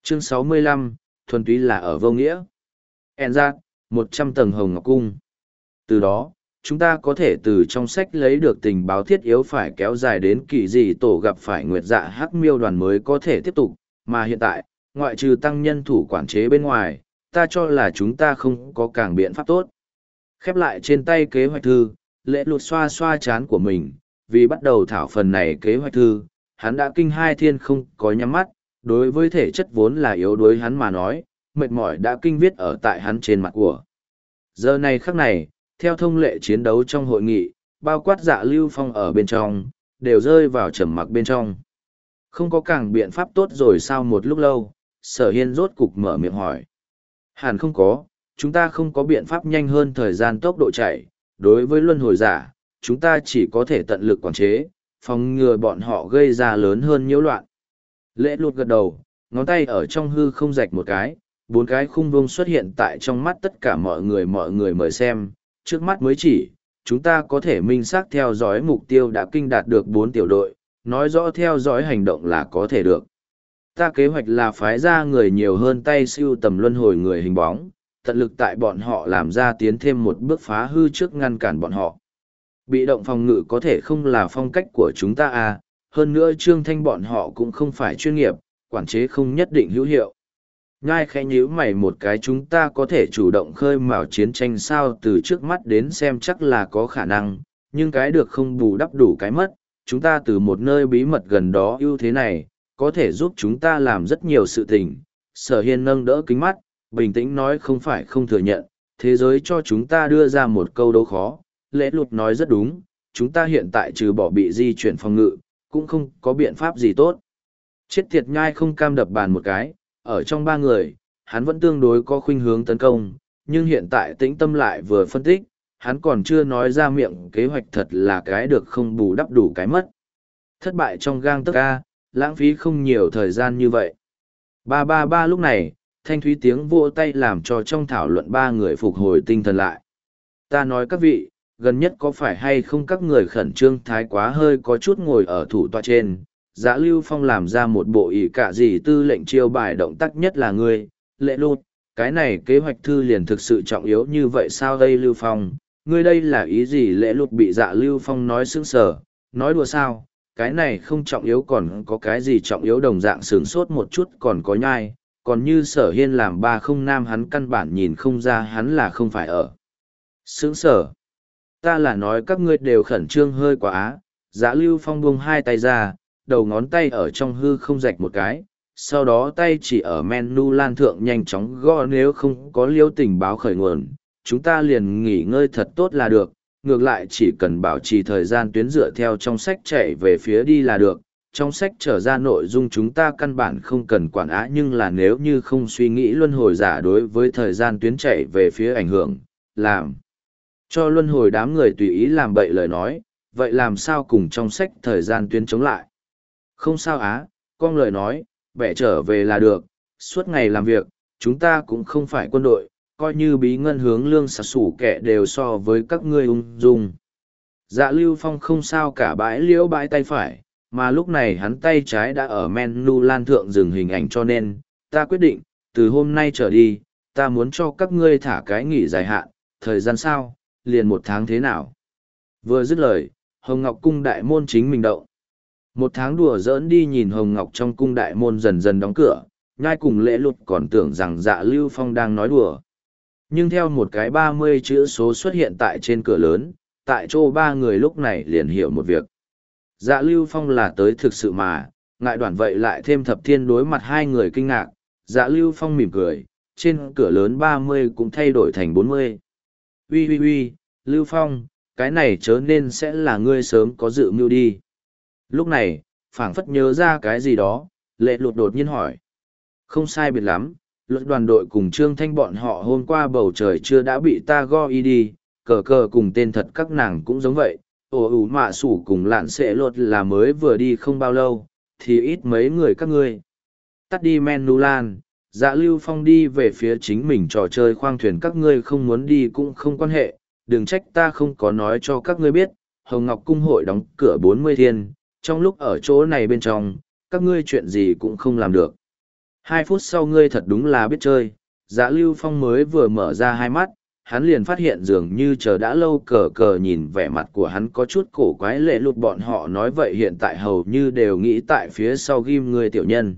Chương 65, thuần túy là ở vô nghĩa. En giác, 100 tầng hồng ngọc cung. Từ đó, chúng ta có thể từ trong sách lấy được tình báo thiết yếu phải kéo dài đến kỳ dị tổ gặp phải nguyệt dạ hắc miêu đoàn mới có thể tiếp tục, mà hiện tại, ngoại trừ tăng nhân thủ quản chế bên ngoài, ta cho là chúng ta không có càng biện pháp tốt. Khép lại trên tay kế hoạch thư, lễ lụt xoa xoa chán của mình, vì bắt đầu thảo phần này kế hoạch thư, hắn đã kinh hai thiên không có nhắm mắt, đối với thể chất vốn là yếu đuối hắn mà nói, mệt mỏi đã kinh viết ở tại hắn trên mặt của. Giờ này khắc này, theo thông lệ chiến đấu trong hội nghị, bao quát Dạ Lưu Phong ở bên trong, đều rơi vào trầm mặc bên trong. Không có càng biện pháp tốt rồi sao? Một lúc lâu, Sở Hiên rốt cục mở miệng hỏi. Hẳn không có, chúng ta không có biện pháp nhanh hơn thời gian tốc độ chạy, đối với luân hồi giả, chúng ta chỉ có thể tận lực quản chế, phòng ngừa bọn họ gây ra lớn hơn nhiễu loạn. Lễ lụt gật đầu, ngón tay ở trong hư không rạch một cái, 4 cái khung vuông xuất hiện tại trong mắt tất cả mọi người mời xem, trước mắt mới chỉ, chúng ta có thể minh xác theo dõi mục tiêu đã kinh đạt được 4 tiểu đội, nói rõ theo dõi hành động là có thể được. Ta kế hoạch là phái ra người nhiều hơn tay siêu tầm luân hồi người hình bóng, tận lực tại bọn họ làm ra tiến thêm một bước phá hư trước ngăn cản bọn họ. Bị động phòng ngự có thể không là phong cách của chúng ta à, hơn nữa Trương Thanh bọn họ cũng không phải chuyên nghiệp, quản chế không nhất định hữu hiệu. Nhai khẽ nhíu mày một cái, chúng ta có thể chủ động khơi mào chiến tranh sao? Từ trước mắt đến xem chắc là có khả năng, nhưng cái được không bù đắp đủ cái mất, chúng ta từ một nơi bí mật gần đó ưu thế này, có thể giúp chúng ta làm rất nhiều sự tình. Sở Hiên nâng đỡ kính mắt, bình tĩnh nói không phải không thừa nhận, thế giới cho chúng ta đưa ra một câu đấu khó. Lễ lụt nói rất đúng, chúng ta hiện tại trừ bỏ bị di chuyển phòng ngự, cũng không có biện pháp gì tốt. Chết tiệt. Nhai không cam đập bàn một cái, ở trong 3 người, hắn vẫn tương đối có khuynh hướng tấn công, nhưng hiện tại tĩnh tâm lại vừa phân tích, hắn còn chưa nói ra miệng kế hoạch thật là cái được không bù đắp đủ cái mất. Thất bại trong gang tấc A, lãng phí không nhiều thời gian như vậy. 333 lúc này, thanh thúy tiếng vỗ tay làm cho trong thảo luận 3 người phục hồi tinh thần lại. Ta nói các vị, gần nhất có phải hay không các người khẩn trương thái quá hơi có chút ngồi ở thủ tọa trên. Dạ Lưu Phong làm ra một bộ ý cả gì tư lệnh chiêu bài động tác nhất là ngươi, lễ lụt, cái này kế hoạch thư liền thực sự trọng yếu như vậy sao? Đây Lưu Phong, ngươi đây là ý gì? Lễ lụt bị Dạ Lưu Phong nói sững sờ, nói đùa sao, cái này không trọng yếu còn có cái gì trọng yếu? Đồng dạng sửng sốt một chút còn có Nhai, còn như Sở Hiên làm 30 nam hắn căn bản nhìn không ra hắn là không phải ở. Sững sờ, ta là nói các ngươi đều khẩn trương hơi quá á. Dạ Lưu Phong buông 2 tay ra, đầu ngón tay ở trong hư không rạch một cái, sau đó tay chỉ ở menu lan thượng nhanh chóng gõ, nếu không có liêu tình báo khởi nguồn, chúng ta liền nghỉ ngơi thật tốt là được, ngược lại chỉ cần bảo trì thời gian tuyến dựa theo trong sách chạy về phía đi là được, trong sách trở ra nội dung chúng ta căn bản không cần quản á, nhưng là nếu như không suy nghĩ luân hồi giả đối với thời gian tuyến chạy về phía ảnh hưởng, làm cho luân hồi đám người tùy ý làm bậy lời nói, vậy làm sao cùng trong sách thời gian tuyến chống lại? Không sao á, con lời nói, bẻ trở về là được, suốt ngày làm việc, chúng ta cũng không phải quân đội, coi như bí ngân hướng lương sạc sủ kẻ đều so với các ngươi ung dung. Dạ Lưu Phong không sao cả, bãi liễu bãi tay phải, mà lúc này hắn tay trái đã ở menu lan thượng dừng hình ảnh, cho nên, ta quyết định, từ hôm nay trở đi, ta muốn cho các ngươi thả cái nghỉ dài hạn, thời gian sao, liền 1 tháng thế nào. Vừa dứt lời, Hồng Ngọc Cung đại môn chính mình động. 1 tháng đùa giỡn đi, nhìn Hồng Ngọc trong cung đại môn dần dần đóng cửa, Nhai cùng Lễ Lụt còn tưởng rằng Dạ Lưu Phong đang nói đùa. Nhưng theo một cái 30 chữ số xuất hiện tại trên cửa lớn, tại chỗ 3 người lúc này liền hiểu một việc. Dạ Lưu Phong là tới thực sự mà, ngại đoạn vậy lại thêm Thập Thiên đối mặt 2 người kinh ngạc, Dạ Lưu Phong mỉm cười, trên cửa lớn 30 cũng thay đổi thành 40. Uy, Lưu Phong, cái này chớ nên sẽ là ngươi sớm có dự mưu đi. Lúc này, phảng phất nhớ ra cái gì đó, Lễ Lụt đột nhiên hỏi. Không sai biệt lắm, luật đoàn đội cùng Trương Thanh bọn họ hôm qua bầu trời chưa đã bị ta goi đi, cờ cờ cùng tên thật các nàng cũng giống vậy, ồ ủ mạ sủ cùng lạn sẽ lột là mới vừa đi không bao lâu, thì ít mấy người các ngươi. Tắt đi menu lan, Dạ Lưu Phong đi về phía chính mình trò chơi khoang thuyền, các ngươi không muốn đi cũng không quan hệ, đừng trách ta không có nói cho các ngươi biết, Hồng Ngọc Cung hội đóng cửa 40 thiên, trong lúc ở chỗ này bên trong, các ngươi chuyện gì cũng không làm được. 2 phút sau ngươi thật đúng là biết chơi. Dạ Lưu Phong mới vừa mở ra hai mắt, hắn liền phát hiện dường như chờ đã lâu cờ cờ nhìn vẻ mặt của hắn có chút cổ quái lệ lụt, bọn họ nói vậy hiện tại hầu như đều nghĩ tại phía sau ghim người tiểu nhân.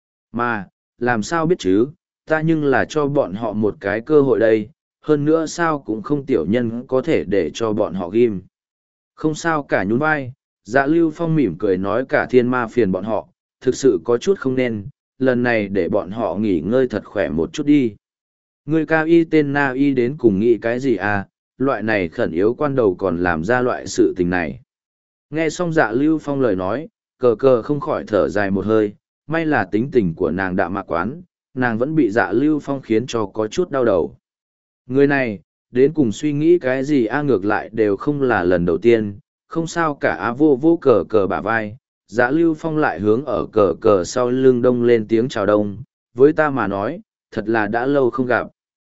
Mà, làm sao biết chứ, ta nhưng là cho bọn họ một cái cơ hội đây, hơn nữa sao cũng không tiểu nhân có thể để cho bọn họ ghim. Không sao cả, nhún vai, Dạ Lưu Phong mỉm cười nói cả thiên ma phiền bọn họ, thực sự có chút không nên, lần này để bọn họ nghỉ ngơi thật khỏe một chút đi. Người cao y tên na y đến cùng nghĩ cái gì à, loại này khẩn yếu quan đầu còn làm ra loại sự tình này. Nghe xong Dạ Lưu Phong lời nói, cờ cờ không khỏi thở dài một hơi, may là tính tình của nàng đạm mạc quán, nàng vẫn bị Dạ Lưu Phong khiến cho có chút đau đầu. Người này, đến cùng suy nghĩ cái gì a, ngược lại đều không là lần đầu tiên, không sao cả á, vô vô cờ cờ bả vai. Dạ Lưu Phong lại hướng ở cờ cờ sau lưng đông lên tiếng chào đông, với ta mà nói, thật là đã lâu không gặp.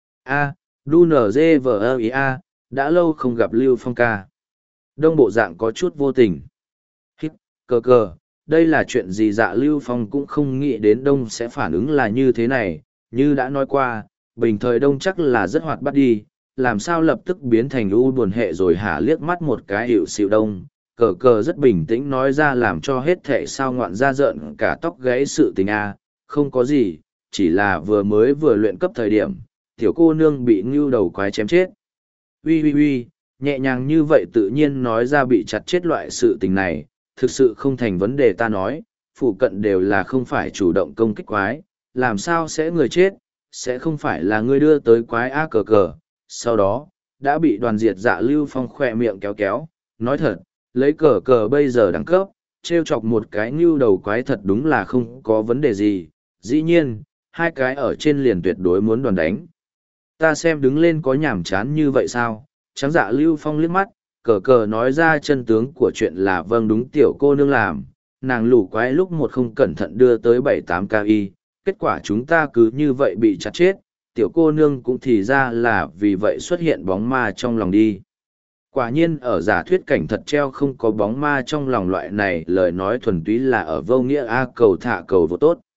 A, đu nở dê vờ ơ ý a, đã lâu không gặp Lưu Phong ca. Đông bộ dạng có chút vô tình. Hít, cờ cờ, đây là chuyện gì? Dạ Lưu Phong cũng không nghĩ đến đông sẽ phản ứng là như thế này, như đã nói qua, bình thời đông chắc là rất hoạt bát đi, làm sao lập tức biến thành u buồn hệ rồi hả? Liếc mắt một cái hiệu xịu đông, cờ cờ rất bình tĩnh nói ra làm cho hết thệ sao ngoạn ra rợn cả tóc gáy sự tình a, không có gì, chỉ là vừa luyện cấp thời điểm, tiểu cô nương bị ngưu đầu quái chém chết. Ui ui ui, nhẹ nhàng như vậy tự nhiên nói ra bị chặt chết loại sự tình này, thực sự không thành vấn đề. Ta nói, phụ cận đều là không phải chủ động công kích quái, làm sao sẽ người chết, sẽ không phải là ngươi đưa tới quái a cờ cờ. Sau đó, đã bị đoàn diệt Dạ Lưu Phong khỏe miệng kéo kéo, nói thật, lấy cờ cờ bây giờ đẳng cấp, trêu chọc một cái ngưu đầu quái thật đúng là không có vấn đề gì, dĩ nhiên, hai cái ở trên liền tuyệt đối muốn đoàn đánh. Ta xem đứng lên có nhảm chán như vậy sao? Trắng Dạ Lưu Phong liếc mắt, cờ cờ nói ra chân tướng của chuyện là vâng đúng tiểu cô nương làm, nàng lù quái lúc một không cẩn thận đưa tới 7-8 KI, kết quả chúng ta cứ như vậy bị chặt chết, tiểu cô nương cũng thì ra là vì vậy xuất hiện bóng ma trong lòng đi. Quả nhiên ở giả thuyết cảnh thật treo không có bóng ma trong lòng, loại này lời nói thuần túy là ở vô nghĩa a, cầu thả cầu vô tốt.